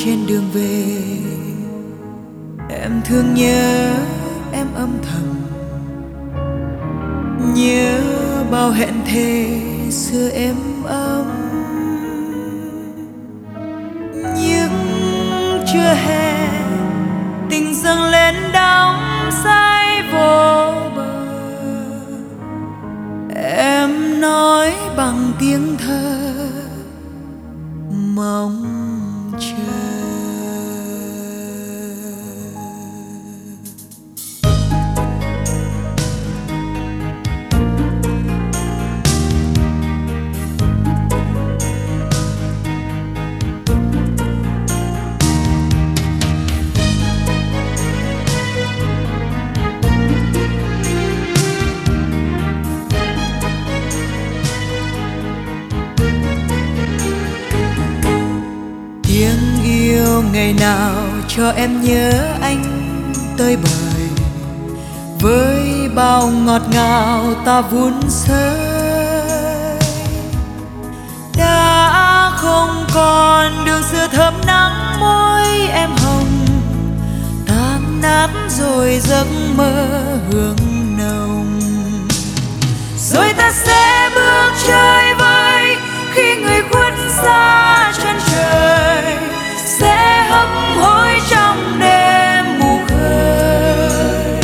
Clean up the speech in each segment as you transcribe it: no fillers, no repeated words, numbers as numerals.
trên đường về, em thương nhớ, em âm thầm nhớ bao hẹn thề xưa êm ấm. Nhưng chưa hè tình dâng lên đắm say vô bờ, em nói bằng tiếng thơ mong chờ. Tiếng yêu ngày nào cho em nhớ anh tơi bời, với bao ngọt ngào ta vun sới. Đã không còn đường xưa thơm nắng môi em hồng, tan nát rồi giấc mơ hương nồng. Rồi ta sẽ bước chơi vơi khi người khuất xa chân trời, sẽ hấp hối trong đêm mù khơi,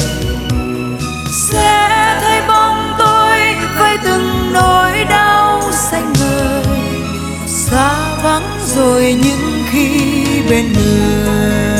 sẽ thấy bóng tôi với từng nỗi đau xanh ngời, xa vắng rồi những khi bên người.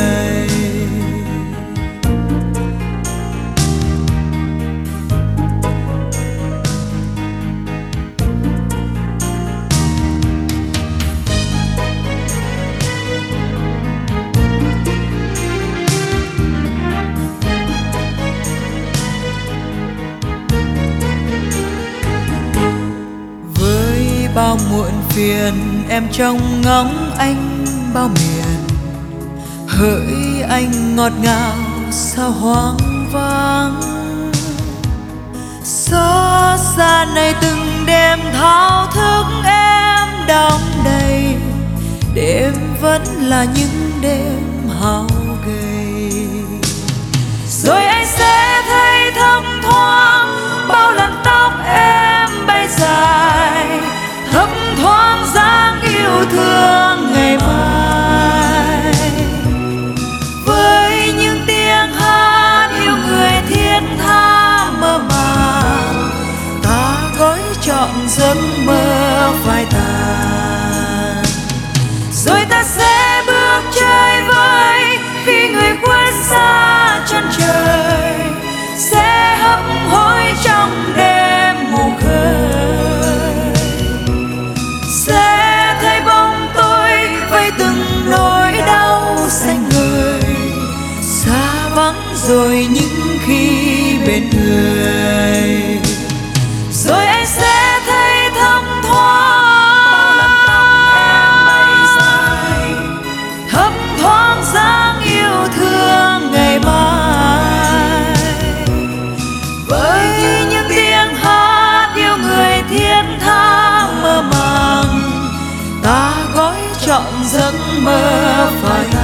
Bao muộn phiền em trông ngóng anh bao miền, hỡi anh ngọt ngào sao hoang vắng. Xót xa này từng đêm thao thức em đong đầy, đêm vẫn là những đêm hao gầy. Rồi anh sẽ thấy thấp thoáng bao lần tóc em bay dài, thấp thoáng dáng yêu thương ngày mai. Với những tiếng hát yêu người thiết tha mơ màng, ta gói trọn giấc mơ phai tàn. Rồi ta sẽ bước chơi vơi khi người quên xa chân trời, sẽ hấp hối trong đêm mù khơi, sẽ thấy bóng tôi với từng nỗi đau xanh ngời, xa vắng rồi những khi bên người. Rồi anh sẽ thấy thấp thoáng dáng yêu thương ngày mai. Với những tiếng hát yêu người thiết tha mơ màng, ta gói trọn giấc mơ phai.